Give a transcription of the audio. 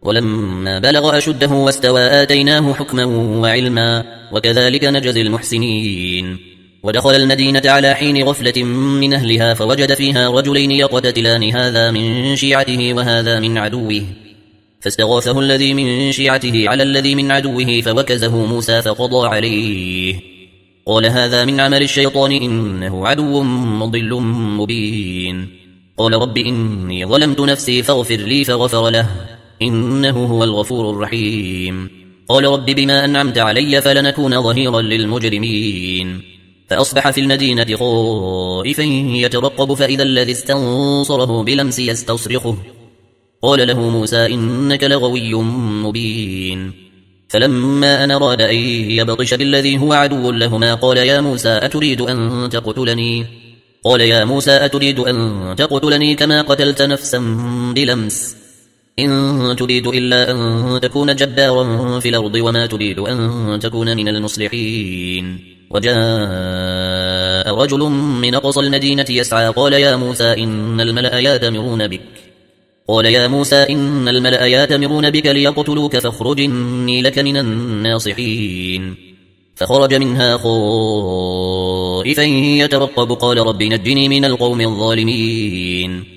ولما بلغ أشده واستوى آتيناه حكما وعلما وكذلك نجزي المحسنين. ودخل المدينة على حين غفلة من أهلها فوجد فيها رجلين يقتتلان هذا من شيعته وهذا من عدوه فاستغاثه الذي من شيعته على الذي من عدوه فوكزه موسى فقضى عليه قال هذا من عمل الشيطان إنه عدو مضل مبين. قال رب إني ظلمت نفسي فاغفر لي فغفر له إنه هو الغفور الرحيم. قال رب بما أنعمت علي فلنكون ظهيرا للمجرمين. فأصبح في المدينة خائفا يترقب فإذا الذي استنصره بلمس يستصرخه قال له موسى إنك لغوي مبين. فلما أن أراد أن يبطش بالذي هو عدو لهما قال يا موسى أتريد أن تقتلني كما قتلت نفسا بلمس إن تريد إلا أن تكون جبارا في الأرض وما تريد أن تكون من المصلحين. وجاء رجل من أقصى المدينة يسعى قال يا موسى إن الملأ يأتمرون بك ليقتلوك فاخرج إني لك من الناصحين. فخرج منها خائفا يترقب قال رب نجني من القوم الظالمين.